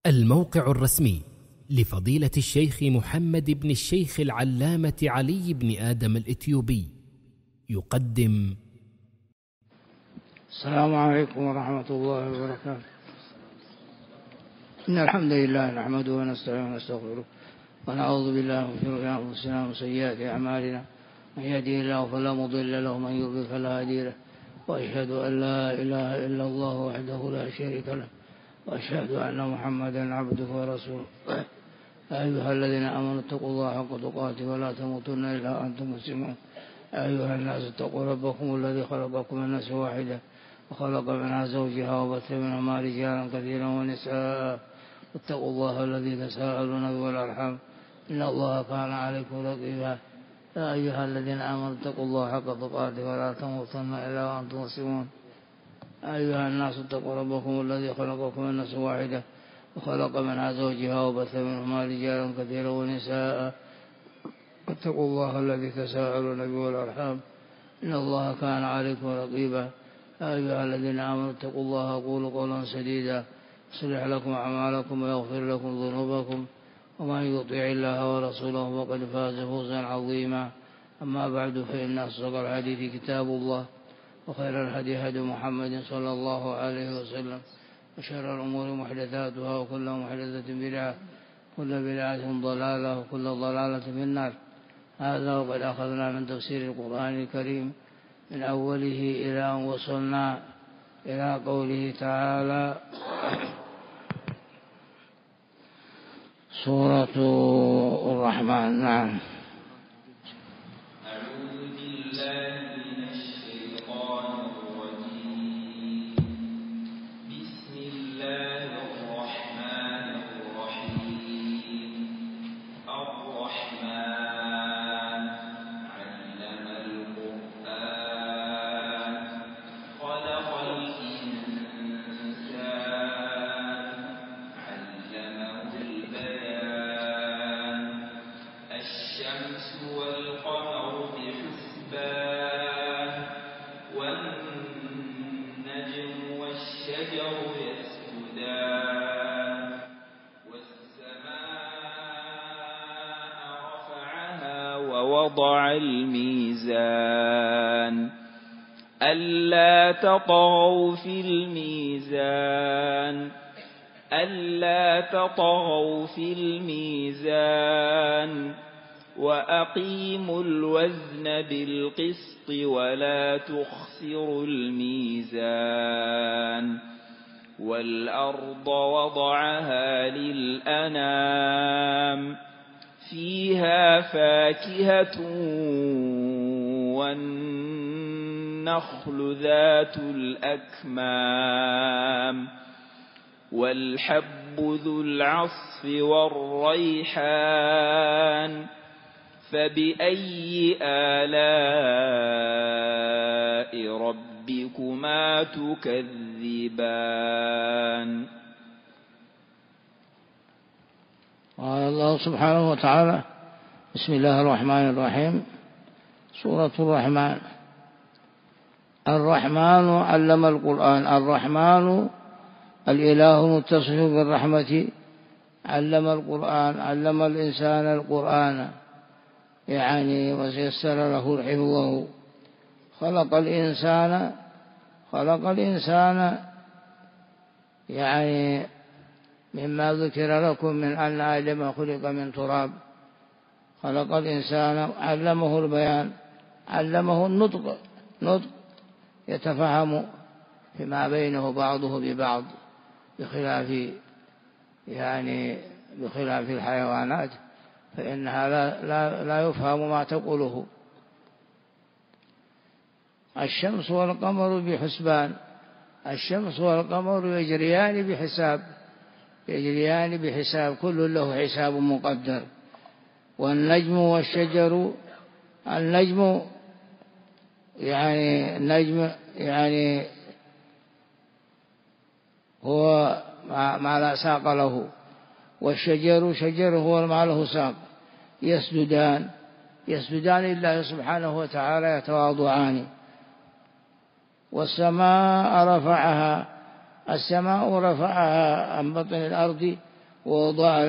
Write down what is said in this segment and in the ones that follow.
الموقع الرسمي لفضيلة الشيخ محمد بن الشيخ العلامة علي بن آدم الإثيوبي يقدم. السلام عليكم ورحمة الله وبركاته. إن الحمد لله نحمده ونستعينه ونستغفره ونعوذ بالله من شرور أنفسنا وسيئات أعمالنا، من يهده الله فلا مضل له ومن يضلل فلا هادي له، وأشهد أن لا إله إلا الله وحده لا شريك له، وأشهد أن محمدا عبده ورسوله. أيها الذين آمنوا اتقوا الله حق تقاته ولا تموتن إلا وأنتم مسلمون. أيها الناس اتقوا ربكم الذي خلقكم من نفس واحدة وخلق منها زوجها وبث منهما رجالا كثيرا ونساء، واتقوا الله الذي تساءلون به والأرحام إن الله كان عليكم رقيبا. يا أيها الذين آمنوا اتقوا الله حق تقاته ولا تموتن إلا وأنتم مسلمون. أيها الناس اتقوا ربكم الذي خلقكم من نفس واحدة وخلق منها زوجها وبث منهما رجالا كثيرا ونساء، واتقوا الله الذي تساءلون به والأرحام إن الله كان عليكم رقيبا. يا أيها الذين آمنوا اتقوا الله وقولوا قولا سديدا يصلح لكم أعمالكم ويغفر لكم ذنوبكم، ومن يطع الله ورسوله فقد فاز فوزا عظيما. أما بعد، فإن أصدق الحديث كتاب الله، وخير الهدي هدي محمد صلى الله عليه وسلم، وشر الأمور محدثاتها، وكل محدثة بدعة، كل بدعة ضلالة، وكل ضلالة في النار. هذا وقد أخذنا من تفسير القرآن الكريم من أوله إلى أن وصلنا إلى قوله تعالى: سورة الرحمن. نعم. ووضع الميزان ألا تطغوا في الميزان وأقيموا الوزن بالقسط ولا تخسروا الميزان والأرض وضعها للأنام فيها فاكهة والنخل ذات الأكمام والحب ذو العصف والريحان فبأي آلاء ربكما تكذبان. قال الله سبحانه وتعالى: بسم الله الرحمن الرحيم. سورة الرحمن. الرحمن علم القرآن. الرحمن الإله المتصف بالرحمة علم القرآن، علم الإنسان القرآن يعني ويسر له حفظه. خلق الإنسان يعني مما ذكر لكم من أن آدم خلق من تراب. خلق الإنسان، علمه البيان، علمه النطق، نطق يتفهم فيما بينه بعضه ببعض، بخلاف الحيوانات فإنها لا يفهم ما تقوله. الشمس والقمر بحسبان. الشمس والقمر يجريان بحساب، كل له حساب مقدر. والنجم والشجر، النجم يعني هو ما لا ساق له، والشجر شجر هو ما له ساق. يسجدان لله سبحانه وتعالى، يتواضعان. والسماء رفعها، السماء رفعها عن بطن الأرض ووضع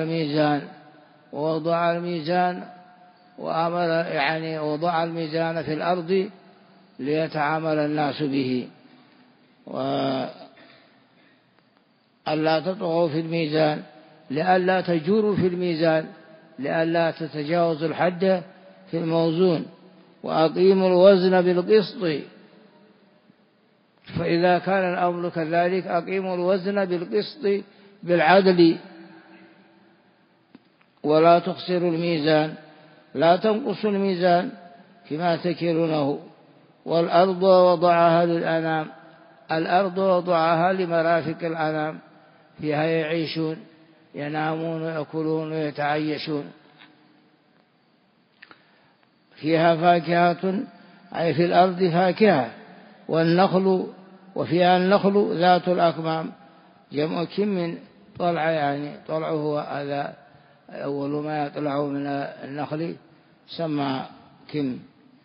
الميزان وأمر يعني وضع الميزان في الأرض ليتعامل الناس به، وألا تطغوا في الميزان لئلا تجوروا في الميزان، لئلا تتجاوزوا الحد في الموزون، وأقيموا الوزن بالقسط. فإذا كان الأمر كذلك أقيموا الوزن بالقسط بالعدل، ولا تخسروا الميزان، لا تنقصوا الميزان فيما تكلونه. والأرض وضعها للأنام، الأرض وضعها لمرافق الأنام، فيها يعيشون، ينامون ويأكلون ويتعيشون. فيها فاكهة، أي في الأرض فاكهة، والنخل، وفيها النخل ذات الأكمام، جمع كم طلع، يعني طلعه هذا أول ما يطلع من النخل سمى كم.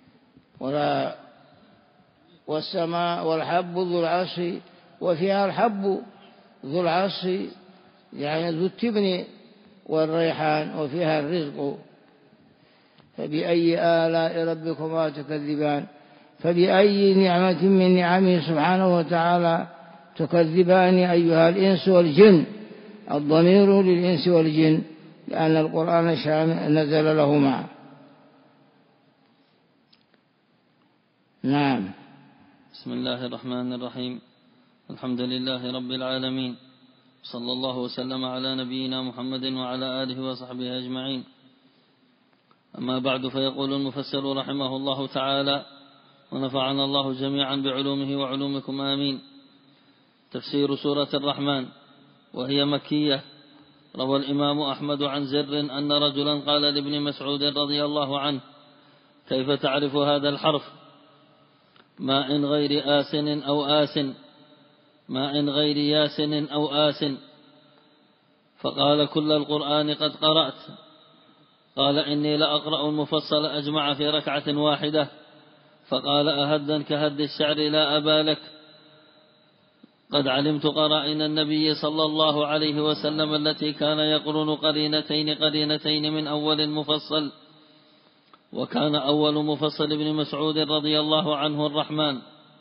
والسماء والحب ذو العصف، وفيها الحب ذو العصف يعني ذو التبن والريحان، وفيها الرزق. فبأي آلاء ربكما تكذبان، فبأي نعمة من نعمه سبحانه وتعالى تكذبان أيها الإنس والجن. الضمير للإنس والجن لأن القرآن نزل له معه. نعم. بسم الله الرحمن الرحيم. الحمد لله رب العالمين، صلى الله وسلم على نبينا محمد وعلى آله وصحبه أجمعين. أما بعد، فيقول المفسر رحمه الله تعالى ونفعنا الله جميعا بعلومه وعلومكم آمين. تفسير سورة الرحمن، وهي مكية. روى الإمام أحمد عن زر أن رجلا قال لابن مسعود رضي الله عنه: كيف تعرف هذا الحرف؟ ما إن غير آسن أو آسن، ما إن غير ياسن أو آسن. فقال: كل القرآن قد قرأت. قال: إني لأقرأ المفصل أجمع في ركعة واحدة. فقال: أهدا كهد الشعر لا أبا لك، قد علمت قرائن النبي صلى الله عليه وسلم التي كان يقرن قرينتين من أول المفصل. وكان أول مفصل ابن مسعود رضي الله عنه الرحمن.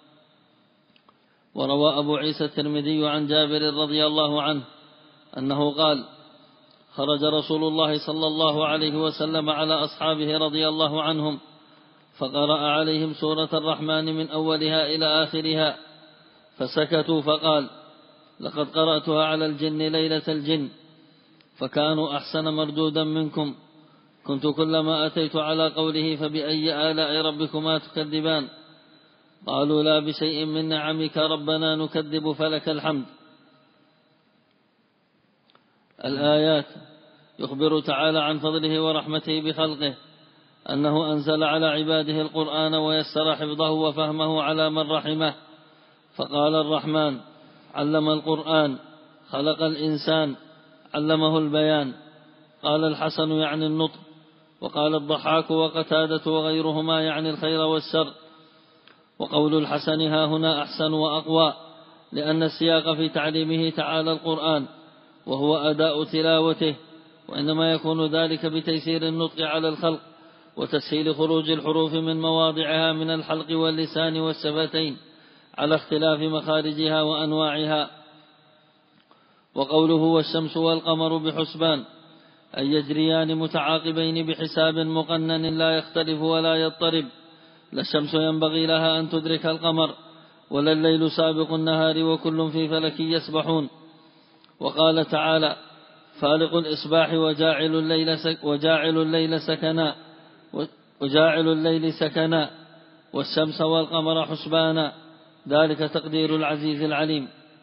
وروى أبو عيسى الترمذي عن جابر رضي الله عنه أنه قال: خرج رسول الله صلى الله عليه وسلم على أصحابه رضي الله عنهم، فقرأ عليهم سورة الرحمن من أولها إلى آخرها، فسكتوا، فقال: لقد قرأتها على الجن ليلة الجن، فكانوا أحسن مردودا منكم. كنت كلما أتيت على قوله فبأي آلاء ربكما تكذبان، قالوا: لا بشيء من نعمك ربنا نكذب فلك الحمد. الآيات. يخبر تعالى عن فضله ورحمته بخلقه، أنه أنزل على عباده القرآن ويسر حفظه وفهمه على من رحمه. فقال الرحمن: علم القرآن، خلق الإنسان، علمه البيان. قال الحسن يعني النطق، وقال الضحاك وقتادة وغيرهما يعني الخير والشر. وقول الحسن ها هنا أحسن وأقوى، لأن السياق في تعليمه تعالى القرآن وهو أداء تلاوته، وإنما يكون ذلك بتيسير النطق على الخلق وتسهيل خروج الحروف من مواضعها من الحلق واللسان والشفتين على اختلاف مخارجها وأنواعها. وقوله والشمس والقمر بحسبان، أي يجريان متعاقبين بحساب مقنن لا يختلف ولا يضطرب. لا الشمس ينبغي لها أن تدرك القمر، ولا الليل سابق النهار، وكل في فلك يسبحون. وقال تعالى: فالق الإصباح وجاعل الليل سكنا والشمس والقمر حسبانا، ذلك تقدير العزيز العليم.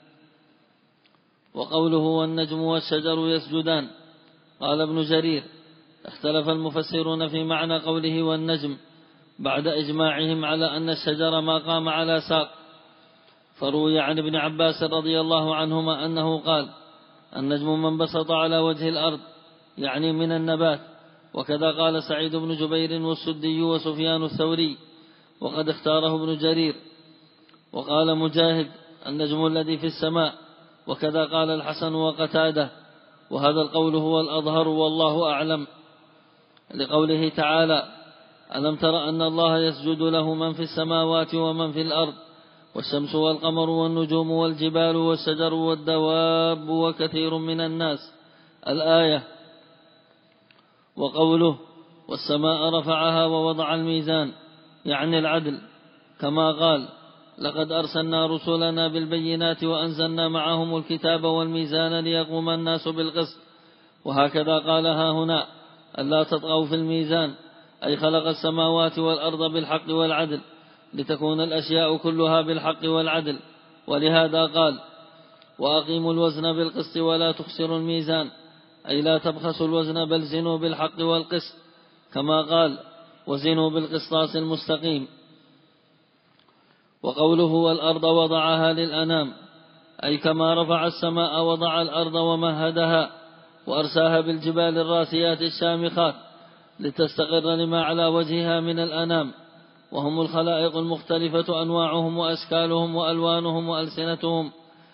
وقوله والنجم والشجر يسجدان، قال ابن جرير: اختلف المفسرون في معنى قوله والنجم بعد إجماعهم على أن الشجر ما قام على ساق. فروي عن ابن عباس رضي الله عنهما أنه قال: النجم من بسط على وجه الأرض، يعني من النبات. وكذا قال سعيد بن جبير والسدي وسفيان الثوري، وقد اختاره ابن جرير. وقال مجاهد: النجم الذي في السماء. وكذا قال الحسن وقتاده. وهذا القول هو الأظهر والله أعلم، لقوله تعالى: ألم تر أن الله يسجد له من في السماوات ومن في الأرض والشمس والقمر والنجوم والجبال والشجر والدواب وكثير من الناس، الآية. وقوله: والسماء رفعها ووضع الميزان، يعني العدل، كما قال: لقد أرسلنا رسلنا بالبينات وأنزلنا معهم الكتاب والميزان ليقوم الناس بالقسط. وهكذا قال ها هنا: ألا تطغوا في الميزان، أي خلق السماوات والأرض بالحق والعدل لتكون الأشياء كلها بالحق والعدل. ولهذا قال: وأقيموا الوزن بالقسط ولا تخسروا الميزان، أي لا تبخسوا الوزن بل زنوا بالحق والقسط، كما قال: وزنوا بالقسطاس المستقيم. وقوله: والأرض وضعها للأنام، أي كما رفع السماء وضع الأرض ومهدها وأرساها بالجبال الراسيات الشامخات لتستقر لما على وجهها من الأنام، وهم الخلائق المختلفة أنواعهم وأشكالهم وألوانهم وألسنتهم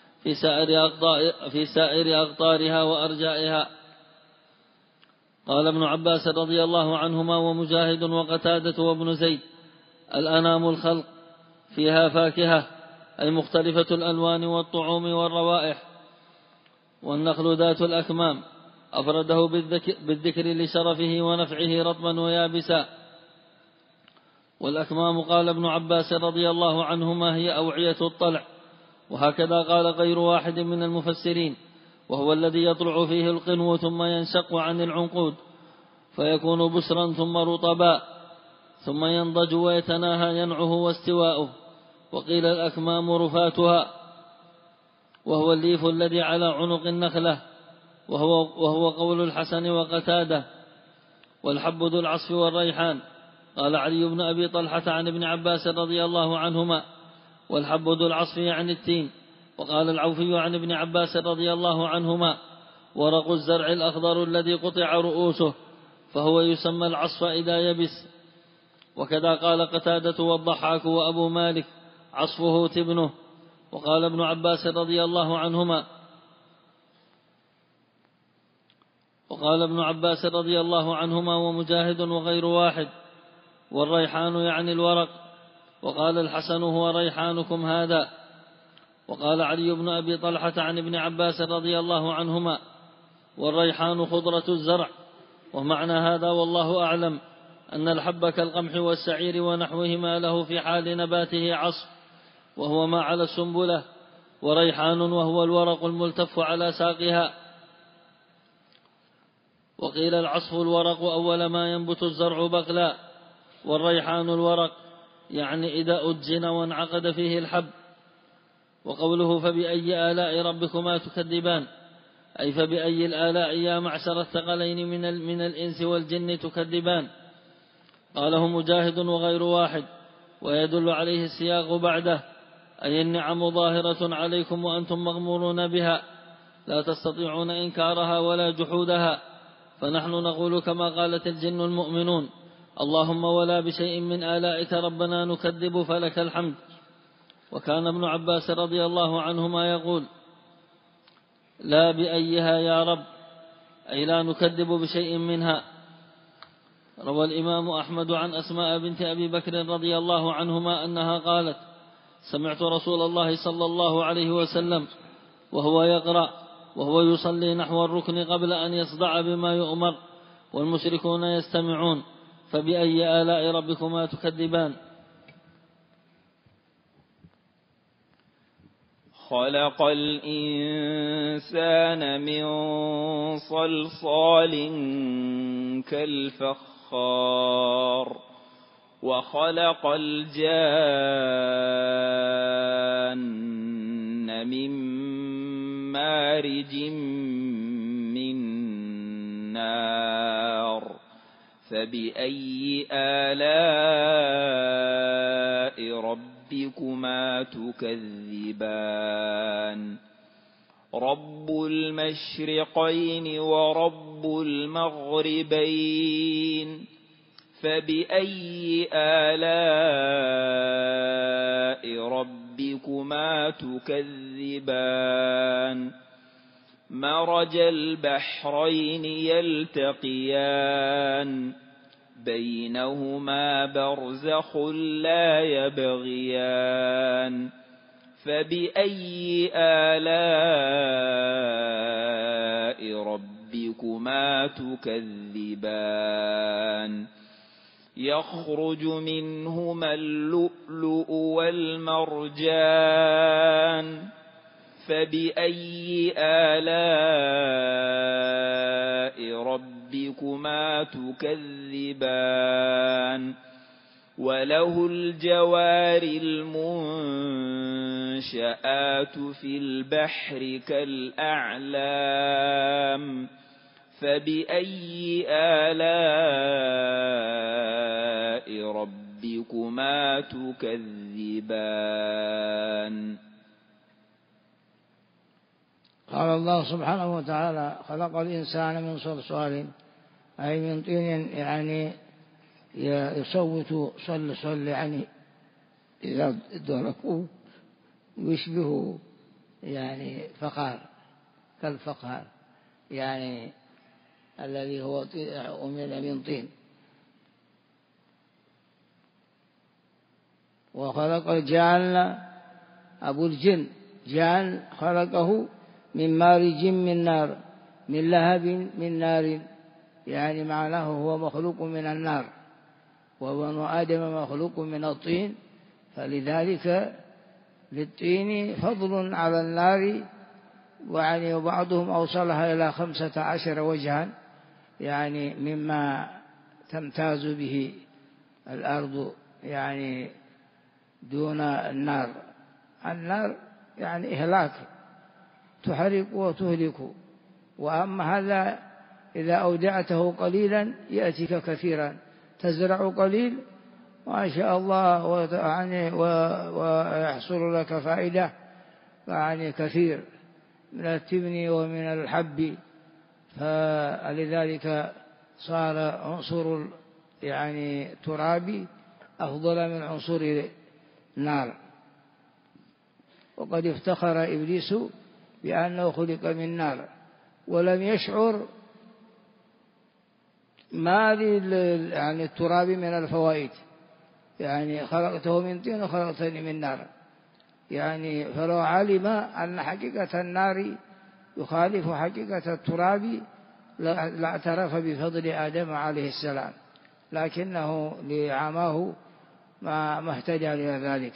في سائر أقطارها وأرجائها. قال ابن عباس رضي الله عنهما ومجاهد وقتادة وابن زيد: الأنام الخلق، فيها فاكهة، أي مختلفة الألوان والطعوم والروائح. والنخل ذات الأكمام، أفرده بالذكر لشرفه ونفعه رطبا ويابسا. والأكمام، قال ابن عباس رضي الله عنهما، هي أوعية الطلع، وهكذا قال غير واحد من المفسرين، وهو الذي يطلع فيه القنو ثم ينشق عن العنقود فيكون بسرا ثم رطبا ثم ينضج ويتناهى ينعه واستواؤه. وقيل الأكمام رفاتها، وهو الليف الذي على عنق النخلة، وهو قول الحسن وقتادة. والحب ذو العصف والريحان، قال علي بن أبي طلحة عن ابن عباس رضي الله عنهما: والحب ذو العصف يعني التين. وقال العوفي عن ابن عباس رضي الله عنهما: ورق الزرع الأخضر الذي قطع رؤوسه، فهو يسمى العصف إذا يبس. وكذا قال قتادة والضحاك وأبو مالك: عصفه تبنه. وقال ابن عباس رضي الله عنهما ومجاهد وغير واحد: والريحان يعني الورق. وقال الحسن: هو ريحانكم هذا. وقال علي بن أبي طلحة عن ابن عباس رضي الله عنهما: والريحان خضرة الزرع. ومعنى هذا والله أعلم أن الحب كالقمح والسعير ونحوهما له في حال نباته عصف، وهو ما على السنبلة، وريحان وهو الورق الملتف على ساقها. وقيل العصف الورق أول ما ينبت الزرع بقلا، والريحان الورق، يعني إذا أجن وانعقد فيه الحب. وقوله: فبأي آلاء ربكما تكذبان، أي فبأي الآلاء يا معشر الثقلين من الإنس والجن تكذبان. قاله مجاهد وغير واحد، ويدل عليه السياق بعده: أي النعم ظاهرة عليكم وأنتم مغمورون بها، لا تستطيعون إنكارها ولا جحودها، فنحن نقول كما قالت الجن المؤمنون: اللهم ولا بشيء من آلائك ربنا نكذب فلك الحمد. وكان ابن عباس رضي الله عنهما يقول: لا بأيها يا رب، أي لا نكذب بشيء منها. روى الإمام أحمد عن أسماء بنت أبي بكر رضي الله عنهما أنها قالت: سمعت رسول الله صلى الله عليه وسلم وهو يقرأ وهو يصلي نحو الركن قبل أن يصدع بما يؤمر والمشركون يستمعون: فبأي آلاء ربكما تكذبان. خلق الإنسان من صلصال كالفخار وخلق الجان من مارج من نار فبأي آلاء ربكما تكذبان رب المشرقين ورب المغربين فبأي آلاء ربكما تكذبان مرج البحرين يلتقيان بينهما برزخ لا يبغيان فبأي آلاء ربكما تكذبان يخرج منهما اللؤلؤ والمرجان فبأي آلاء ربكما تكذبان وله الجوار المنشآت في البحر كالأعلام فبأي آلاء ربكما تكذبان. قال الله سبحانه وتعالى خلق الإنسان من صلصال أي من طين، يعني يصوت صل يعني إذا ضربوه يشبه يعني فقار كالفقار، يعني الذي هو أمل من طين. وخلق الجان أبو الجن جان خلقه من مارج من نار من لهب من نار، يعني معناه هو مخلوق من النار وابن آدم مخلوق من الطين، فلذلك للطين فضل على النار، ويعني بعضهم أوصلها إلى 15 وجها، يعني مما تمتاز به الأرض يعني دون النار. النار يعني إهلاك تحرق وتهلك، وأما هذا إذا أودعته قليلا يأتيك كثيرا، تزرع قليل ما شاء الله ويحصل لك فائدة يعني كثير من التبن ومن الحب، فلذلك صار عنصر يعني ترابي أفضل من عنصر نار. وقد افتخر إبليس بأنه خلق من نار ولم يشعر ما يعني التراب من الفوائد، يعني خلقته من طين وخلقتني من نار، يعني فلو علم أن حقيقة النار يخالف حقيقة التراب لاعترف بفضل آدم عليه السلام، لكنه لعماه ما اهتدى لذلك.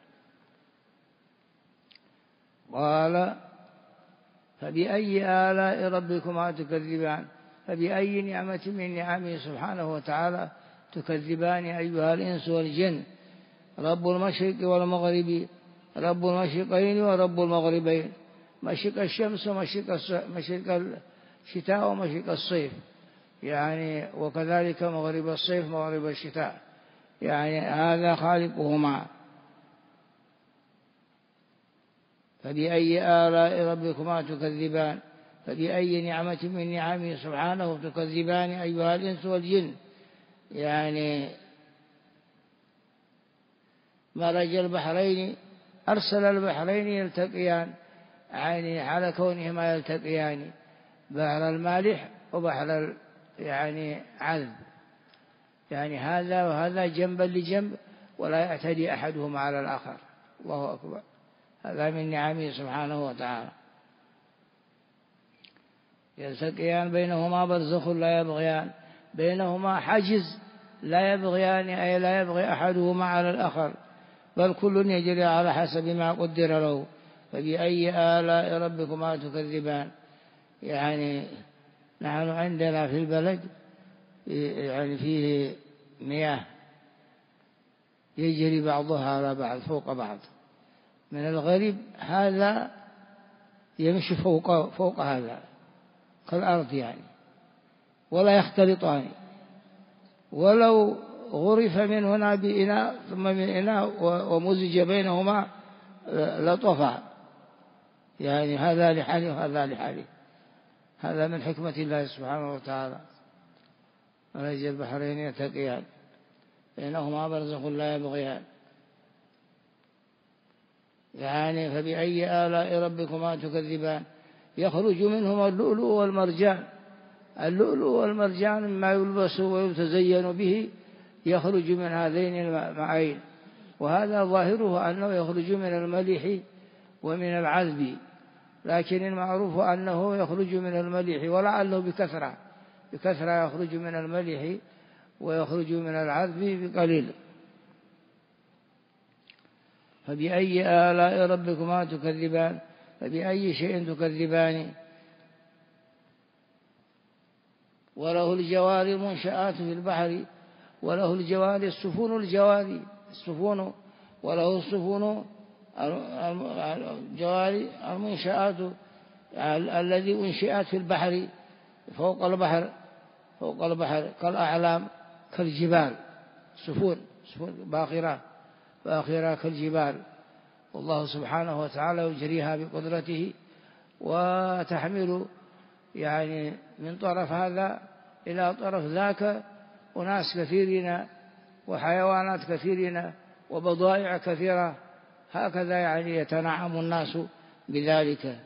قال فبأي آلاء ربكما تكذبان، فبأي نعمة من نعمه سبحانه وتعالى تكذبان أيها الإنس والجن. رب المشرق والمغرب، رب المشرقين ورب المغربين، مشرق الشمس ومشرق الشتاء ومشرق الصيف، يعني وكذلك مغرب الصيف مغرب الشتاء، يعني هذا خالقهما. فبأي آلاء ربكما تكذبان، فبأي نعمة من نعمه سبحانه تكذبان أيها الإنس والجن، يعني مرج البحرين أرسل البحرين يلتقيان، يعني على كونهما يلتقيان، بحر المالح وبحر يعني عذب، يعني هذا وهذا جنبا لجنب ولا يعتدي أحدهما على الآخر. الله أكبر، هذا من نعمه سبحانه وتعالى. يلتقيان بينهما برزخ لا يبغيان، بينهما حجز لا يبغيان، أي لا يبغي أحدهما على الآخر، بل كل يجري على حسب ما قدر له. فبأي آلاء ربكما تكذبان، يعني نحن عندنا في البلد يعني فيه مياه يجري بعضها على بعض فوق بعض، من الغريب هذا يمشي فوق هذا كالأرض يعني، ولا يختلطان، ولو غرف من هنا بإناء ثم من إناء ومزج بينهما لطفى، يعني هذا لحاله وهذا لحاله. هذا من حكمة الله سبحانه وتعالى. مرج البحرين يلتقيان بينهما برزخ لا يبغيان، يعني فبأي آلاء ربكما تكذبان، يخرج منهما اللؤلؤ والمرجان. اللؤلؤ والمرجان مما يلبس ويتزين به يخرج من هذين المعين، وهذا ظاهره أنه يخرج من الملح ومن العذب، لكن المعروف أنه يخرج من الملح، ولعله بكثرة يخرج من الملح ويخرج من العذب بقليل. فبأي آلاء ربكما تكذبان؟ فبأي شيء تكذبان؟ وله الجوار المنشآت في البحر، وله الجوار السفن الجواري السفن، وله السفن الجواري المنشآت الذي أنشئت في البحر فوق البحر كالأعلام كالجبال، سفن باخرة كالجبال، والله سبحانه وتعالى يجريها بقدرته وتحمل يعني من طرف هذا إلى طرف ذاك أناس كثيرين وحيوانات كثيرين وبضائع كثيرة، هكذا يعني يتنعم الناس بذلك.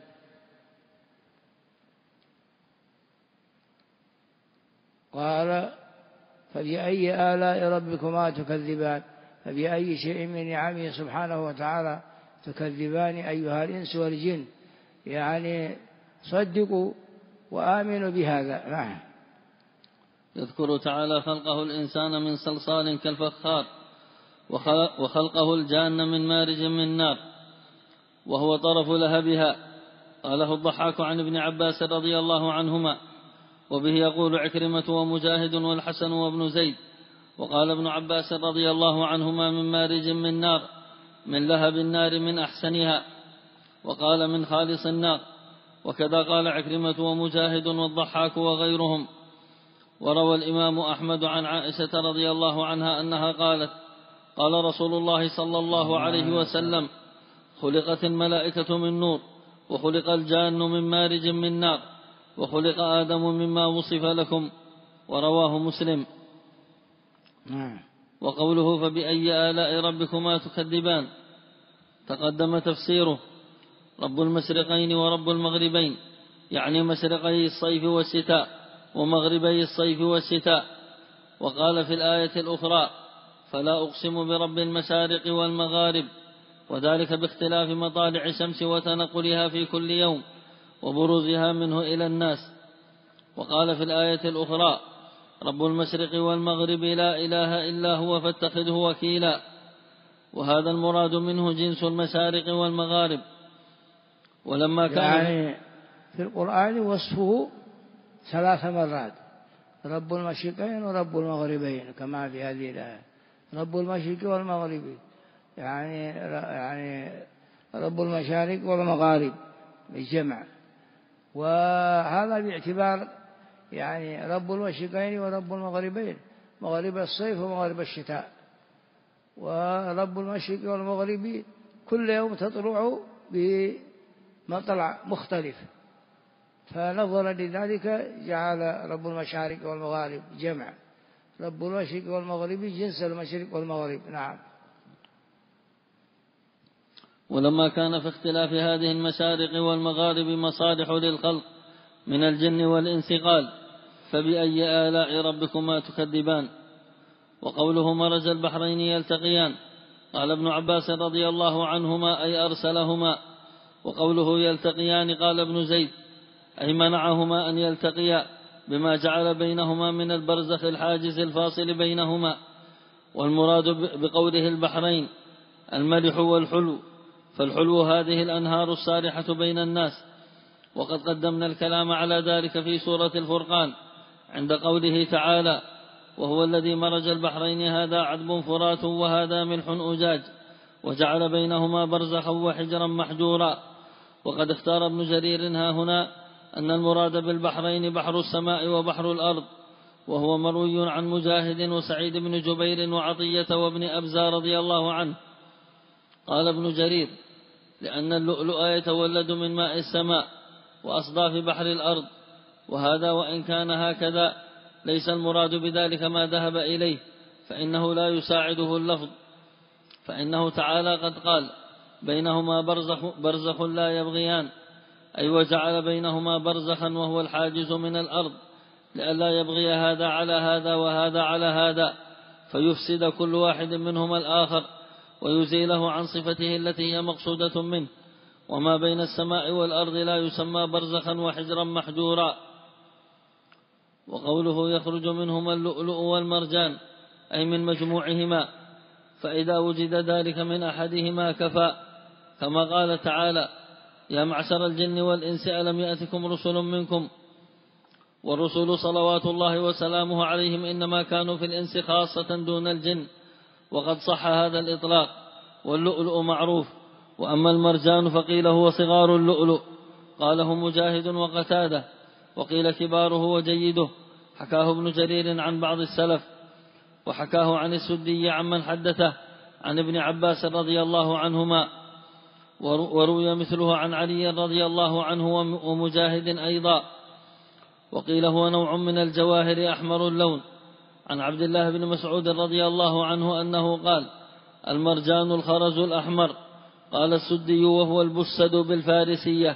قال فبأي آلاء ربكما تكذبان؟ فبأي شيء من نعمه سبحانه وتعالى تكذبان أيها الإنس والجن؟ يعني صدقوا وآمنوا بهذا. نعم. يذكر تعالى خلقه الإنسان من صلصال كالفخار، وخلقه الجان من مارج من نار، وهو طرف لهبها. قاله الضحاك عن ابن عباس رضي الله عنهما، وبه يقول عكرمة ومجاهد والحسن وابن زيد. وقال ابن عباس رضي الله عنهما من مارج من نار، من لهب النار من أحسنها، وقال من خالص النار. وكذا قال عكرمة ومجاهد والضحاك وغيرهم. وروى الإمام أحمد عن عائشة رضي الله عنها أنها قالت: قال رسول الله صلى الله عليه وسلم: خلقت الملائكة من نور، وخلق الجان من مارج من نار، وخلق آدم مما وصف لكم. ورواه مسلم. وقوله فبأي آلاء ربكما تكذبان تقدم تفسيره: رب المشرقين ورب المغربين، يعني مشرقي الصيف والشتاء ومغربي الصيف والشتاء. وقال في الآية الأخرى: فلا أقسم برب المشارق والمغارب، وذلك باختلاف مطالع الشمس وتنقلها في كل يوم وبروزها منه إلى الناس. وقال في الآية الأخرى: رب المشرق والمغرب لا إله إلا هو فاتخذه وكيلا. وهذا المراد منه جنس المشارق والمغارب. ولما كان يعني في القرآن وصفه 3 مرات: رب المشرقين ورب المغربين، كما في هذه الآية رب المشرق والمغرب، يعني رب المشارق والمغارب بالجمع. وهذا باعتبار يعني رب المشرقين ورب المغربين، مغرب الصيف ومغرب الشتاء. ورب المشرق والمغرب كل يوم تطلع بمطلع مختلف، فنظرا لذلك جعل رب المشارق والمغارب جمع، رب المشرق والمغرب جنس المشرق والمغرب. نعم. ولما كان في اختلاف هذه المشارق والمغارب مصالح للخلق من الجن والإنس قال: فبأي آلاء ربكما تكذبان؟ وقوله مرج البحرين يلتقيان، قال ابن عباس رضي الله عنهما: أي أرسلهما. وقوله يلتقيان قال ابن زيد: أي منعهما أن يلتقيا، بما جعل بينهما من البرزخ الحاجز الفاصل بينهما. والمراد بقوله البحرين الملح والحلو، فالحلو هذه الأنهار السارحة بين الناس. وقد قدمنا الكلام على ذلك في سورة الفرقان عند قوله تعالى: وهو الذي مرج البحرين هذا عذب فرات وهذا ملح أجاج وجعل بينهما برزخا وحجرا محجورا. وقد اختار ابن جرير ها هنا أن المراد بالبحرين بحر السماء وبحر الأرض، وهو مروي عن مجاهد وسعيد بن جبير وعطية وابن أبزة رضي الله عنه. قال ابن جرير: لأن اللؤلؤ يتولد من ماء السماء وأصداف بحر الأرض. وهذا وإن كان هكذا ليس المراد بذلك ما ذهب إليه، فإنه لا يساعده اللفظ، فإنه تعالى قد قال: بينهما برزخ لا يبغيان. أي وجعل بينهما برزخا وهو الحاجز من الأرض لئلا يبغي هذا على هذا وهذا على هذا فيفسد كل واحد منهما الآخر ويزيله عن صفته التي هي مقصودة منه. وما بين السماء والأرض لا يسمى برزخا وحجرا محجورا. وقوله يخرج منهما اللؤلؤ والمرجان أي من مجموعهما، فإذا وجد ذلك من أحدهما كفى، كما قال تعالى: يا معشر الجن والإنس ألم يأتكم رسل منكم. والرسل صلوات الله وسلامه عليهم إنما كانوا في الإنس خاصة دون الجن، وقد صح هذا الإطلاق. واللؤلؤ معروف. وأما المرجان فقيل هو صغار اللؤلؤ، قاله مجاهد وقتاده، وقيل كباره وجيده، حكاه ابن جرير عن بعض السلف، وحكاه عن السدي عمن حدثه عن ابن عباس رضي الله عنهما، وروي مثله عن علي رضي الله عنه ومجاهد أيضا. وقيل هو نوع من الجواهر أحمر اللون. عن عبد الله بن مسعود رضي الله عنه أنه قال: المرجان الخرز الأحمر. قال السدي: وهو البسد بالفارسية.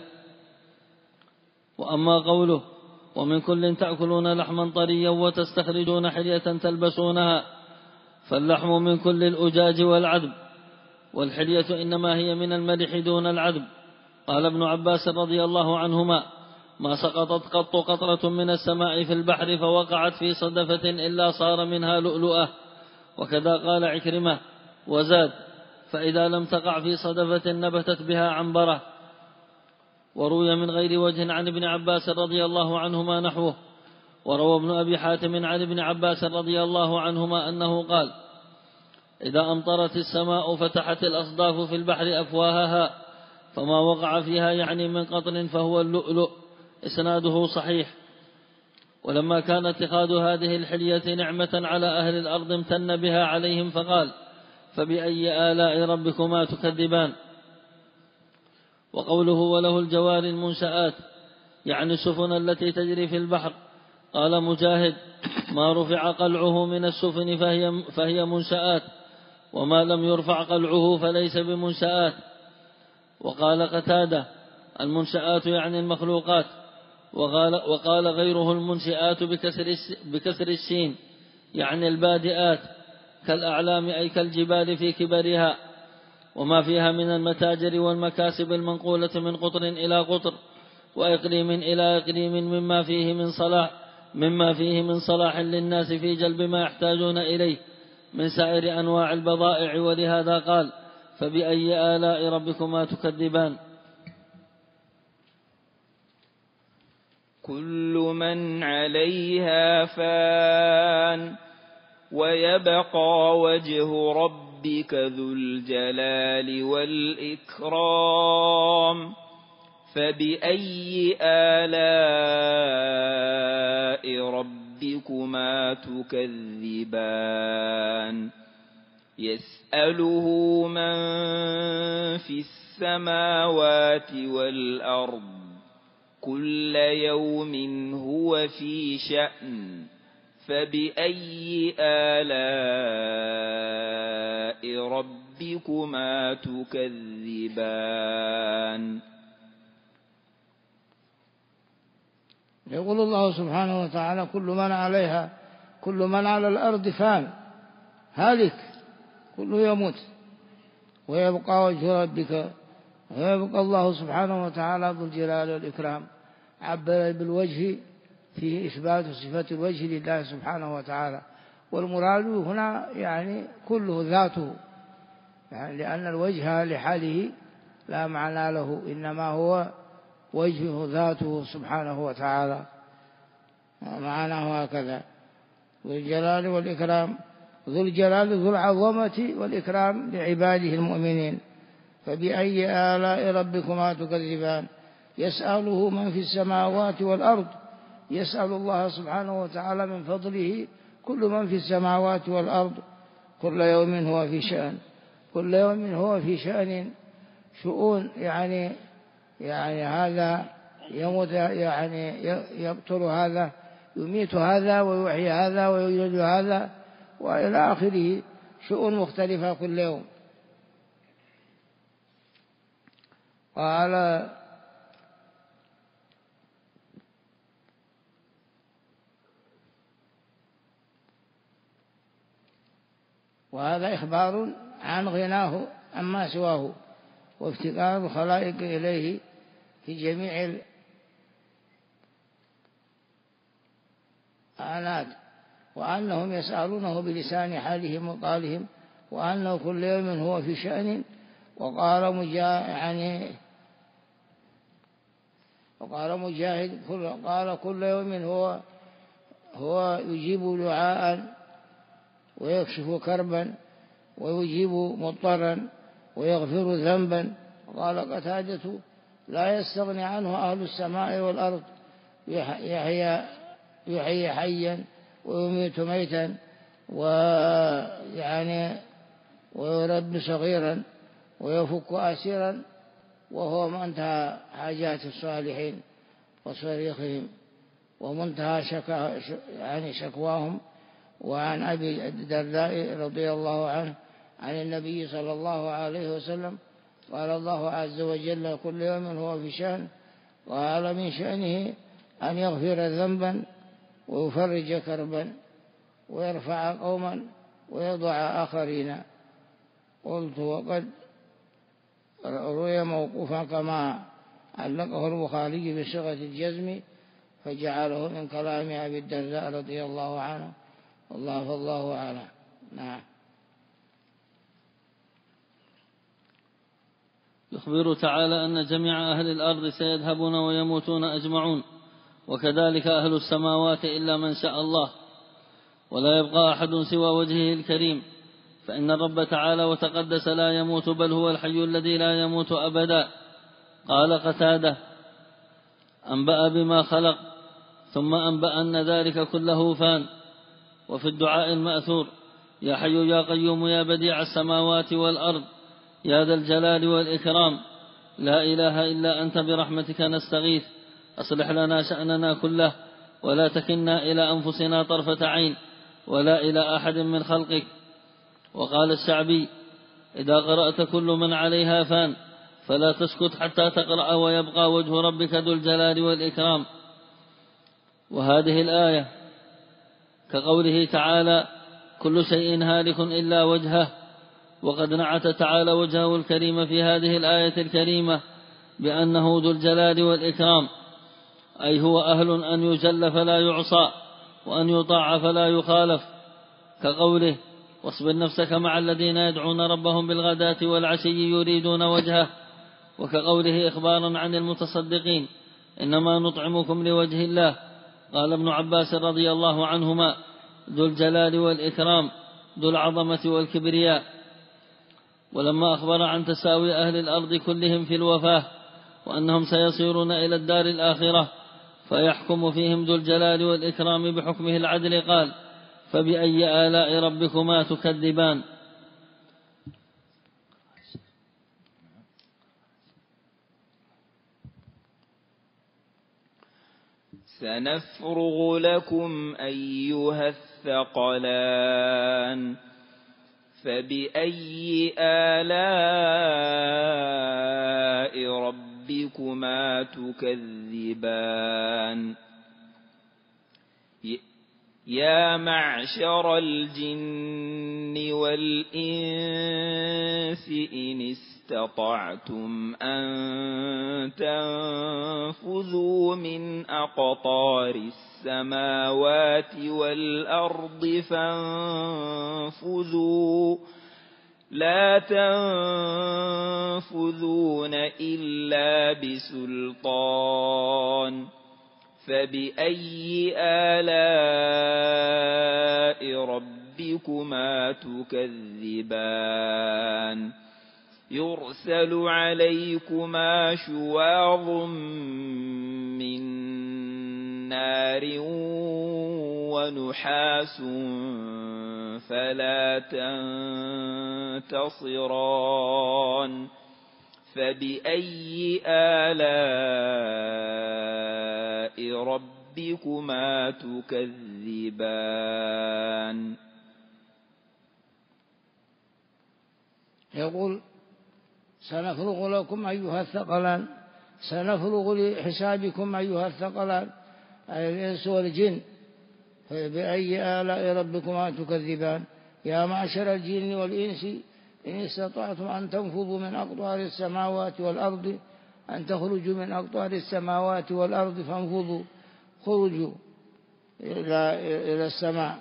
وأما قوله: ومن كل تأكلون لحما طريا وتستخرجون حلية تلبسونها، فاللحم من كل الأجاج والعذب، والحلية إنما هي من الملح دون العذب. قال ابن عباس رضي الله عنهما: ما سقطت قط قطرة من السماء في البحر فوقعت في صدفة إلا صار منها لؤلؤة. وكذا قال عكرمة، وزاد: فإذا لم تقع في صدفة نبتت بها عنبرة. وروي من غير وجه عن ابن عباس رضي الله عنهما نحوه. وروى ابن أبي حاتم عن ابن عباس رضي الله عنهما أنه قال: إذا أمطرت السماء فتحت الأصداف في البحر أفواهها، فما وقع فيها يعني من قطر فهو اللؤلؤ. إسناده صحيح. ولما كان اتخاذ هذه الحلية نعمة على أهل الأرض امتن بها عليهم فقال: فبأي آلاء ربكما تكذبان. وقوله: وله الجوار المنشآت، يعني السفن التي تجري في البحر. قال مجاهد: ما رفع قلعه من السفن فهي منشآت، وما لم يرفع قلعه فليس بمنشآت. وقال قتادة: المنشآت يعني المخلوقات. وقال غيره: المنشآت بكسر السين يعني البادئات، كالأعلام أي كالجبال في كبرها، وما فيها من المتاجر والمكاسب المنقولة من قطر إلى قطر وإقليم إلى إقليم، مما فيه من صلاح للناس في جلب ما يحتاجون إليه من سائر أنواع البضائع. ولهذا قال: فبأي آلاء ربكما تكذبان. كل من عليها فان ويبقى وجه ربك ذو الجلال والإكرام. فبأي آلاء ربكما تكذبان. يسأله من في السماوات والأرض كل يوم هو في شأن. فبأي آلاء ربكما تكذبان. يقول الله سبحانه وتعالى: كل من على الأرض فان، هالك، كله يموت، ويبقى وجه ربك، ويبقى الله سبحانه وتعالى ذو الجلال والإكرام. عبر بالوجه فيه إثبات صفة الوجه لله سبحانه وتعالى، والمراد هنا يعني كله ذاته، يعني لأن الوجه لحاله لا معنى له، إنما هو وجهه ذاته سبحانه وتعالى، معناه هكذا: ذو الجلال والإكرام. ذو الجلال ذو العظمة والإكرام لعباده المؤمنين. فبأي آلاء ربكما تكذبان. يسأله من في السماوات والأرض، يسأل الله سبحانه وتعالى من فضله كل من في السماوات والأرض، كل يوم هو في شأن، كل يوم هو في شأن، شؤون، يعني هذا يموت، يعني يقتل هذا، يميت هذا، ويحيي هذا، ويولد هذا، وإلى آخره، شؤون مختلفة كل يوم. قال وهذا إخبار عن غناه عما سواه وافتقار الخلائق إليه في جميع الآلات، وأنهم يسألونه بلسان حالهم وقالهم، وأنه كل يوم هو في شأن. وقال مجاهد قال كل يوم هو يجيب دعاء ويكشف كربا ويجيب مضطرا ويغفر ذنبا. قال قتادة لا يستغني عنه أهل السماء والأرض، يحيي حيا ويميت ميتا ويرد صغيرا ويفك أسيرا، وهو منتهى حاجات الصالحين وصريخهم ومنتهى شكواهم. وعن أبي الدرداء رضي الله عنه عن النبي صلى الله عليه وسلم قال الله عز وجل كل يوم هو في شأن، قال من شأنه أن يغفر ذنبا ويفرج كربا ويرفع قوما ويضع آخرين. قلت وقد روي موقوفا كما علقه البخاري بصيغة الجزم فجعله من كلام أبي الدرداء رضي الله عنه، والله أعلم. نعم. يخبر تعالى أن جميع أهل الأرض سيذهبون ويموتون أجمعون، وكذلك أهل السماوات إلا من شاء الله، ولا يبقى أحد سوى وجهه الكريم، فإن الرب تعالى وتقدس لا يموت، بل هو الحي الذي لا يموت أبدا. قال قتادة أنبأ بما خلق ثم أنبأ أن ذلك كله فان. وفي الدعاء المأثور يا حي يا قيوم يا بديع السماوات والأرض يا ذا الجلال والإكرام لا إله إلا أنت برحمتك نستغيث أصلح لنا شأننا كله ولا تكلنا إلى أنفسنا طرفة عين ولا إلى أحد من خلقك. وقال الشعبي إذا قرأت كل من عليها فان فلا تسكت حتى تقرأ ويبقى وجه ربك ذو الجلال والإكرام. وهذه الآية كقوله تعالى كل شيء هالك إلا وجهه، وقد نعت تعالى وجهه الكريم في هذه الآية الكريمة بأنه ذو الجلال والإكرام، أي هو أهل أن يجل فلا يعصى وأن يطاع فلا يخالف، كقوله واصبر نفسك مع الذين يدعون ربهم بالغداة والعشي يريدون وجهه، وكقوله إخبارا عن المتصدقين إنما نطعمكم لوجه الله. قال ابن عباس رضي الله عنهما ذو الجلال والإكرام ذو العظمة والكبرياء. ولما أخبر عن تساوي أهل الأرض كلهم في الوفاة وأنهم سيصيرون إلى الدار الآخرة فيحكم فيهم ذو الجلال والإكرام بحكمه العدل قال فبأي آلاء ربكما تكذبان. سنفرغ لكم أيها الثقلان فبأي آلاء ربكما تكذبان. يا معشر الجن والإنس إن استطعتم أن تنفذوا من أقطار السماوات والأرض فانفذوا لا تنفذون إلا بسلطان. فبأي آلاء ربكما تكذبان. يرسل عليكما شواظ من نار ونحاس فلا تنتصران. فبأي آلاء ربكما تكذبان. يقول سنفرغ لكم أيها الثقلان، سنفرغ لحسابكم أيها الثقلان أي الإنس والجن. فبأي آلاء ربكما تكذبان يا معشر الجن والإنس إن استطعتم أن تنفذوا من أقطار السماوات والأرض أن تخرجوا من أقطار السماوات والأرض فانفذوا، خرجوا إلى السماء،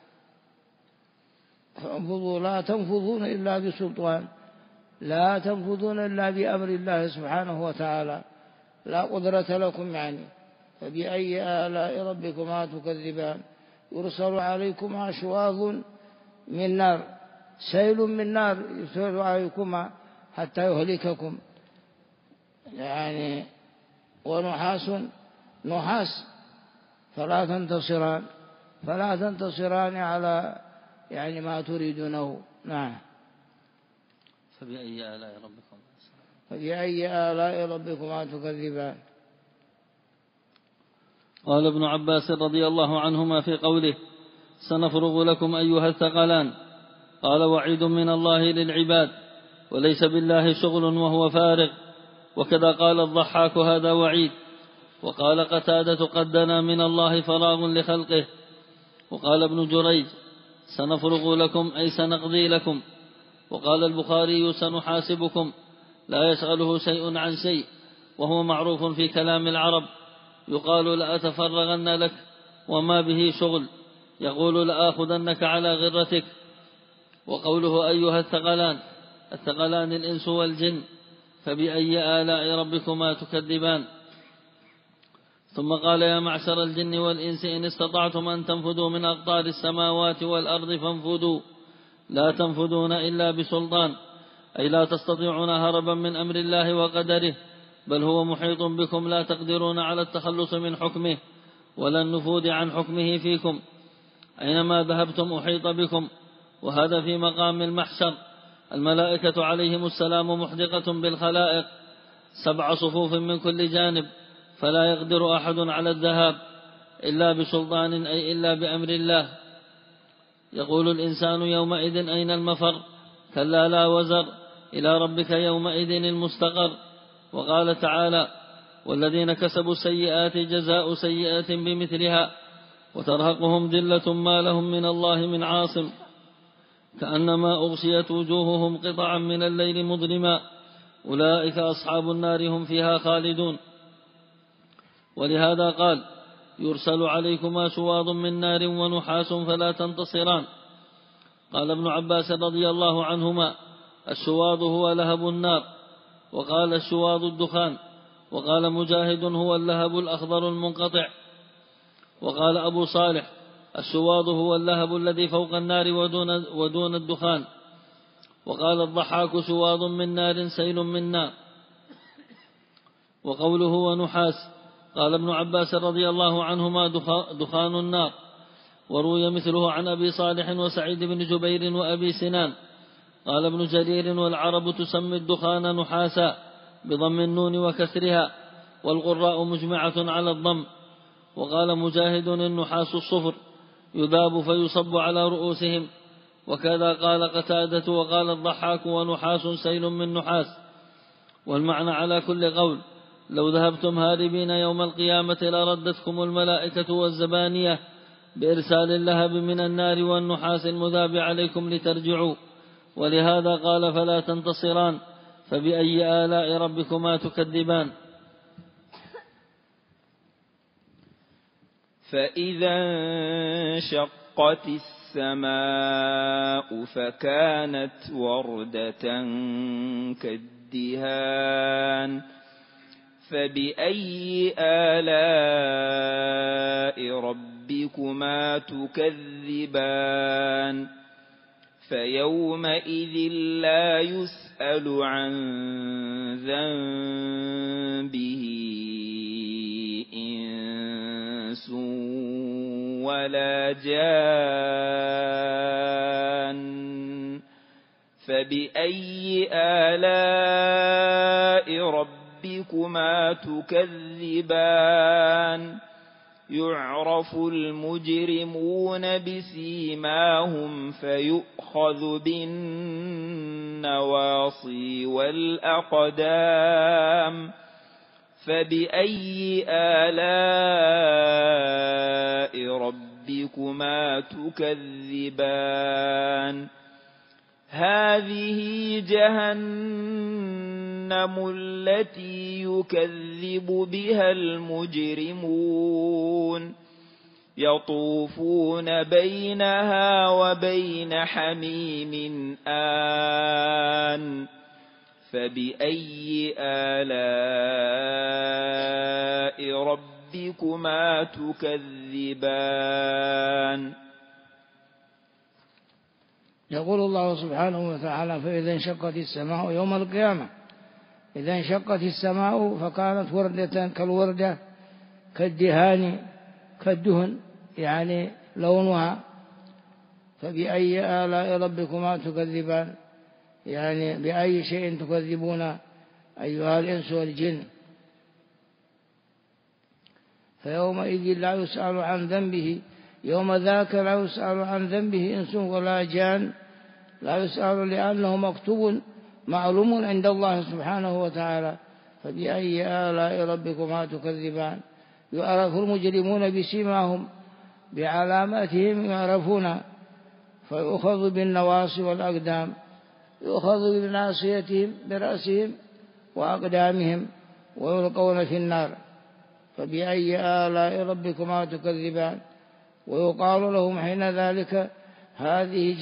فانفذوا لا تنفذون إلا بسلطان، لا تنفذون إلا بأمر الله سبحانه وتعالى، لا قدرة لكم يعني. فبأي آلاء ربكما تكذبان؟ يرسل عليكما شواظ من نار، سيل من نار يرسل عليكما حتى يهلككم يعني، نحاس فلا تنتصران على يعني ما تريدونه. نعم. فبأي آلاء ربكما تكذبان؟ قال ابن عباس رضي الله عنهما في قوله سنفرغ لكم أيها الثقلان، قال وعيد من الله للعباد، وليس بالله شغل وهو فارغ. وكذا قال الضحاك هذا وعيد. وقال قتادة قد دنا من الله فراغ لخلقه. وقال ابن جريج سنفرغ لكم أي سنقضي لكم. وقال البخاري سنحاسبكم، لا يشغله شيء عن شيء، وهو معروف في كلام العرب، يقال لأتفرغن لك وما به شغل، يقول لآخذنك على غرتك. وقوله أيها الثقلان الإنس والجن، فبأي آلاء ربكما تكذبان؟ ثم قال يا معشر الجن والإنس إن استطعتم أن تنفذوا من أقطار السماوات والأرض فانفذوا، لا تنفذون إلا بسلطان، أي لا تستطيعون هربا من أمر الله وقدره، بل هو محيط بكم، لا تقدرون على التخلص من حكمه ولا النفوذ عن حكمه فيكم، أينما ذهبتم أحيط بكم. وهذا في مقام المحشر. الملائكة عليهم السلام محدقة بالخلائق، 7 صفوف من كل جانب، فلا يقدر أحد على الذهاب إلا بسلطان، أي إلا بأمر الله. يقول الإنسان يومئذ أين المفر؟ كلا لا وزر، إلى ربك يومئذ المستقر. وقال تعالى والذين كسبوا السيئات جزاء سيئة بمثلها وترهقهم ذلة ما لهم من الله من عاصم، كأنما أغشيت وجوههم قطعا من الليل مظلما، أولئك أصحاب النار هم فيها خالدون. ولهذا قال يرسل عليكما شواظ من نار ونحاس فلا تنتصران. قال ابن عباس رضي الله عنهما الشواظ هو لهب النار، وقال الشواظ الدخان، وقال مجاهد هو اللهب الأخضر المنقطع، وقال أبو صالح الشواظ هو اللهب الذي فوق النار ودون الدخان، وقال الضحاك شواظ من نار سيل من نار. وقوله ونحاس قال ابن عباس رضي الله عنهما دخان النار. وروي مثله عن أبي صالح وسعيد بن جبير وأبي سنان. قال ابن جرير والعرب تسمي الدخان نحاسا بضم النون وكسرها، والقراء مجمعة على الضم. وقال مجاهد النحاس الصفر يذاب فيصب على رؤوسهم، وكذا قال قتادة. وقال الضحاك ونحاس سيل من نحاس. والمعنى على كل قول لو ذهبتم هاربين يوم القيامة لردتكم الملائكة والزبانية بإرسال اللهب من النار والنحاس المذاب عليكم لترجعوا. ولهذا قال فلا تنتصران، فبأي آلاء ربكما تكذبان؟ فإذا انشقت السماء فكانت وردة كالدهان، فبأي آلاء ربكما تكذبان؟ فيومئذ لا يسأل عن ذنبه إنس ولا جان، فبأي آلاء ربكما تكذبان؟ يعرف المجرمون بسيماهم فيؤخذ بالنواصي والأقدام، فبأي آلاء ربكما ربكما تكذبان هذه جهنم التي يكذب بها المجرمون يطوفون بينها وبين حميم آن فبأي آلاء ربكما تكذبان يقول الله سبحانه وتعالى فإذا انشقت السماء يوم القيامة إذا انشقت السماء فكانت وردة كالوردة كالدهان كالدهن يعني لونها فبأي آلاء ربكما تكذبان يعني بأي شيء تكذبون أيها الإنس والجن فيومئذ لا يسأل عن ذنبه يوم ذاك لا يسأل عن ذنبه إنس ولا جان لا يسأل لأنه مكتوب معلوم عند الله سبحانه وتعالى فبأي آلاء ربكما تكذبان يعرف المجرمون بسيماهم بعلاماتهم يعرفون فيؤخذ بالنواصي والأقدام يؤخذ بناصيتهم برأسهم وأقدامهم ويلقون في النار فبأي آلاء ربكما تكذبان ويقال لهم حين ذلك هذه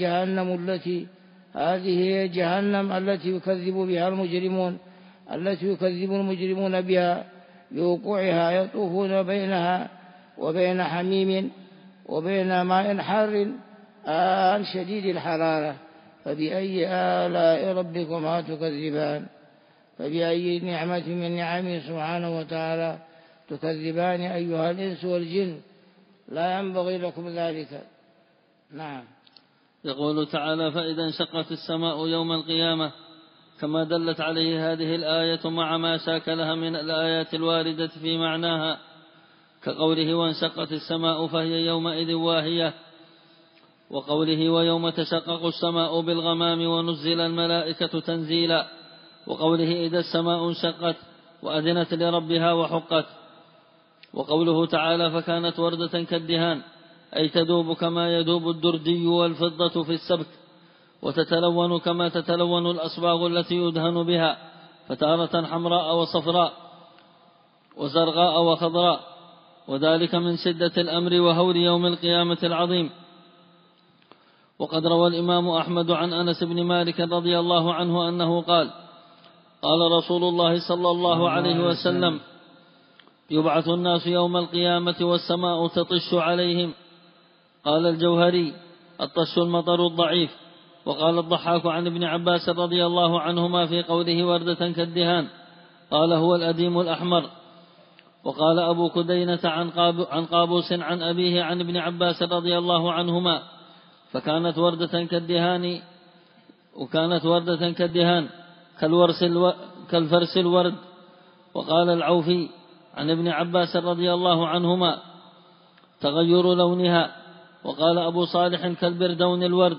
جهنم التي يكذب بها المجرمون التي يكذب المجرمون بها بوقوعها يطوفون بينها وبين حميم وبين ماء حار شديد الحرارة فبأي آلاء ربكما تكذبان فبأي نعمة من نعمه سبحانه وتعالى تكذبان أيها الإنس والجن لا ينبغي لكم ذلك. نعم. يقول تعالى فإذا انشقت السماء يوم القيامة كما دلت عليه هذه الآية مع ما شاكلها من الآيات الواردة في معناها كقوله وانشقت السماء فهي يومئذ واهية وقوله ويوم تشقق السماء بالغمام ونزل الملائكة تنزيلا وقوله إذا السماء انشقت وأذنت لربها وحقت وقوله تعالى فكانت وردة كالدهان أي تذوب كما يذوب الدردي والفضة في السبك وتتلون كما تتلون الأصباغ التي يدهن بها فتارة حمراء وصفراء وزرقاء وخضراء وذلك من شدة الأمر وهول يوم القيامة العظيم. وقد روى الإمام أحمد عن أنس بن مالك رضي الله عنه أنه قال قال رسول الله صلى الله عليه وسلم يبعث الناس يوم القيامة والسماء تطش عليهم. قال الجوهري الطش المطر الضعيف. وقال الضحاك عن ابن عباس رضي الله عنهما في قوله وردة كالدهان قال هو الأديم الأحمر. وقال أبو كدينة عن قابوس عن أبيه عن ابن عباس رضي الله عنهما فكانت وردة كالدهان وكانت وردة كالدهان كالفرس الورد. وقال العوفي عن ابن عباس رضي الله عنهما تغير لونها. وقال أبو صالح كالبردون الورد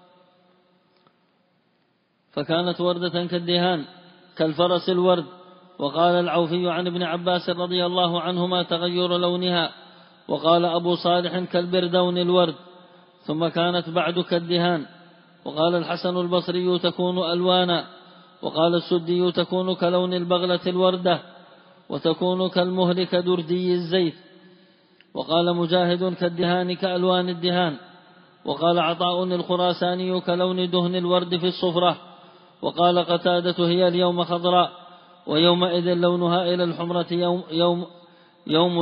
فكانت وردة كالدهان كالفرس الورد. وقال العوفي عن ابن عباس رضي الله عنهما تغير لونها. وقال أبو صالح كالبردون الورد ثم كانت بعد كالدهان. وقال الحسن البصري تكون ألوانا. وقال السدي تكون كلون البغلة الوردة وتكون كالمهل كدردي الزيت. وقال مجاهد كالدهان كألوان الدهان. وقال عطاء الخراساني كلون دهن الورد في الصفرة. وقال قتادة هي اليوم خضراء ويومئذ لونها إلى الحمرة يوم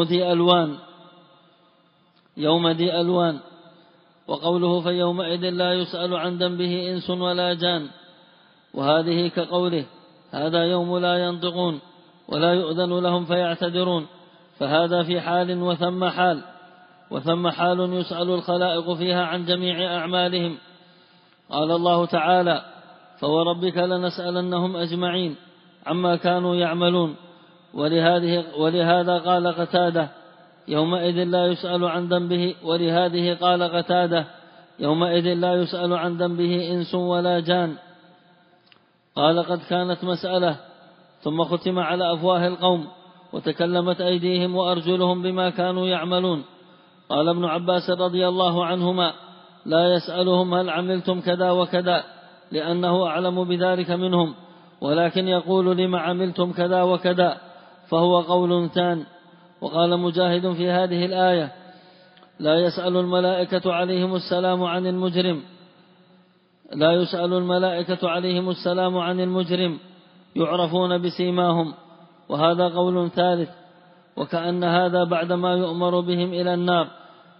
ذي ألوان. وقوله فيومئذ لا يسأل عن ذنبه إنس ولا جان وهذه كقوله هذا يوم لا ينطقون ولا يؤذن لهم فيعتذرون فهذا في حال وثم حال يسأل الخلائق فيها عن جميع أعمالهم. قال الله تعالى فوربك لنسألنهم أجمعين عما كانوا يعملون. ولهذا قال قتادة يومئذ لا يسأل عن ذنبه. ولهذه قال قتادة يومئذ لا يسأل عن ذنبه إنس ولا جان. قال قد كانت مسألة ثم ختم على أفواه القوم وتكلمت أيديهم وأرجلهم بما كانوا يعملون. قال ابن عباس رضي الله عنهما: لا يسألهم هل عملتم كذا وكذا لأنه أعلم بذلك منهم، ولكن يقول لم عملتم كذا وكذا، فهو قول ثان. وقال مجاهد في هذه الآية: لا يسأل الملائكة عليهم السلام عن المجرم، لا يسأل الملائكة عليهم السلام عن المجرم، يعرفون بسيماهم. وهذا قول ثالث، وكأن هذا بعدما يؤمر بهم إلى النار،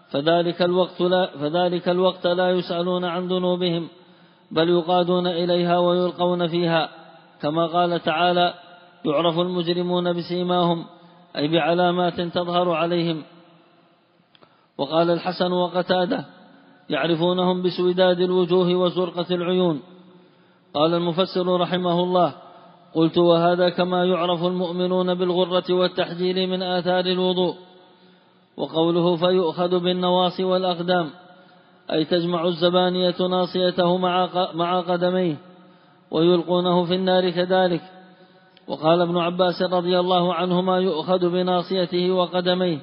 فذلك الوقت لا يسألون عن ذنوبهم، بل يقادون إليها ويلقون فيها، كما قال تعالى: يعرف المجرمون بسيماهم، أي بعلامات تظهر عليهم. وقال الحسن وقتادة: يعرفونهم بسوداد الوجوه وزرقة العيون. قال المفسر رحمه الله: قلت: وهذا كما يعرف المؤمنون بالغرة والتحجيل من آثار الوضوء. وقوله فيؤخذ بالنواصي والأقدام، أي تجمع الزبانية ناصيته مع قدميه ويلقونه في النار كذلك. وقال ابن عباس رضي الله عنهما: يؤخذ بناصيته وقدميه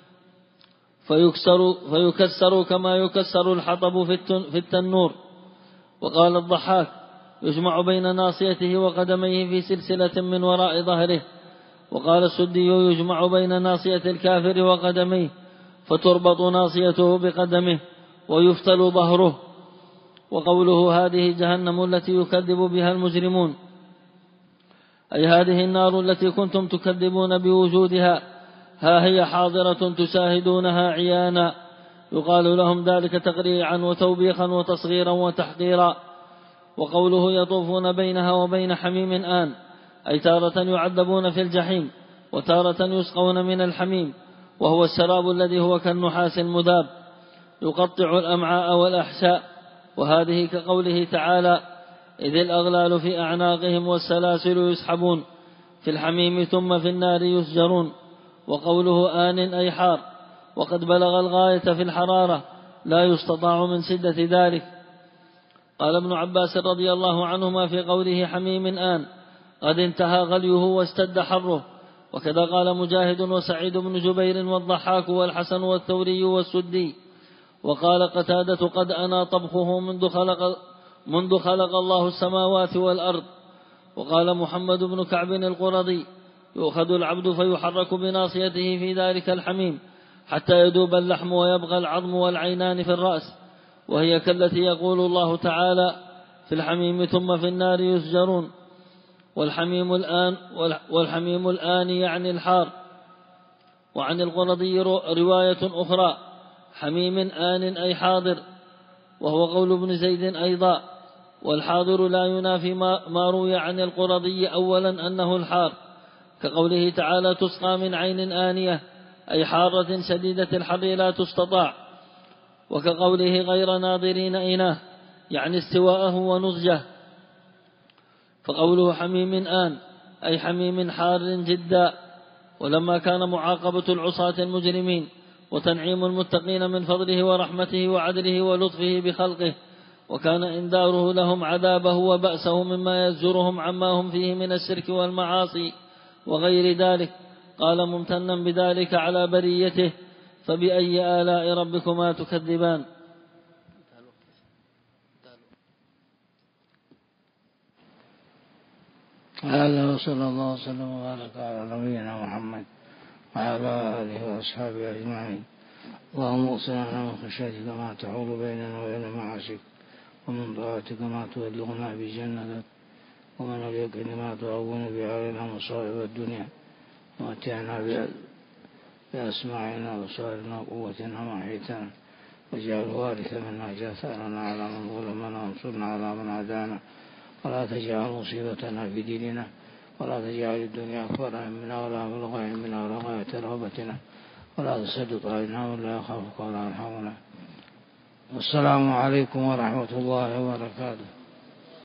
فيكسر كما يكسر الحطب في التنور. وقال الضحاك: يجمع بين ناصيته وقدميه في سلسلة من وراء ظهره. وقال السدي: يجمع بين ناصية الكافر وقدميه فتربط ناصيته بقدمه ويفتل ظهره. وقوله هذه جهنم التي يكذب بها المجرمون، أي هذه النار التي كنتم تكذبون بوجودها، ها هي حاضرة تشاهدونها عيانا. يقال لهم ذلك تقريعا وتوبيخا وتصغيرا وتحقيرا. وقوله يطوفون بينها وبين حميم آن، أي تارة يعذبون في الجحيم وتارة يسقون من الحميم، وهو الشراب الذي هو كالنحاس المذاب يقطع الأمعاء والأحشاء. وهذه كقوله تعالى: إذ الأغلال في أعناقهم والسلاسل يسحبون في الحميم ثم في النار يسجرون. وقوله آن أي حار، وقد بلغ الغاية في الحرارة لا يستطاع من شدة ذلك. قال ابن عباس رضي الله عنهما في قوله حميم آن: قد انتهى غليه واشتد حره. وكذا قال مجاهد وسعيد بن جبير والضحاك والحسن والثوري والسدي. وقال قتادة: قد أنا طبخه منذ خلق الله السماوات والأرض. وقال محمد بن كعب القرظي: يؤخذ العبد فيحرك بناصيته في ذلك الحميم حتى يذوب اللحم ويبقى العظم والعينان في الرأس، وهي كالتي يقول الله تعالى: في الحميم ثم في النار يسجرون. والحميم الآن يعني الحار. وعن القرظي رواية أخرى: حميم آن أي حاضر، وهو قول ابن زيد أيضا. والحاضر لا ينافي ما روي عن القرظي أولا أنه الحار، كقوله تعالى: تسقى من عين آنية، أي حارة شديدة الحر لا تستطاع. وكقوله غير ناظرين إناه، يعني استواءه ونضجه. فقوله حميم آن أي حميم حار جدا. ولما كان معاقبة العصاة المجرمين وتنعيم المتقين من فضله ورحمته وعدله ولطفه بخلقه، وكان إنذاره لهم عذابه وبأسه مما يزجرهم عما هم فيه من الشرك والمعاصي وغير ذلك، قال ممتنا بذلك على بريته: فبأي آلاء ربكما تكذبان. هذا وصلى الله وسلم وبارك على نبينا محمد وعلى آله وأصحابه أجمعين. اللهم اغفر من خشيتك ما تحول بيننا وبين معاصيك، ومن طاعتك ما تبلغنا بجنتك، ومن اليقين ما تهون به علينا مصائب الدنيا، ومتعنا بأسماعنا وأبصارنا وقوتنا ما أحييتنا، واجعل وارث منا، اجعل ثأرنا على من ظلمنا وانصرنا على من عادانا، ولا تجعل مصيبتنا في ديننا، ولا تجعل الدنيا أكبر همنا ولا مبلغ علمنا ولا غاية رغبتنا، ولا تسلط علينا من لا يخافك ولا يرحمنا. والسلام عليكم ورحمة الله وبركاته.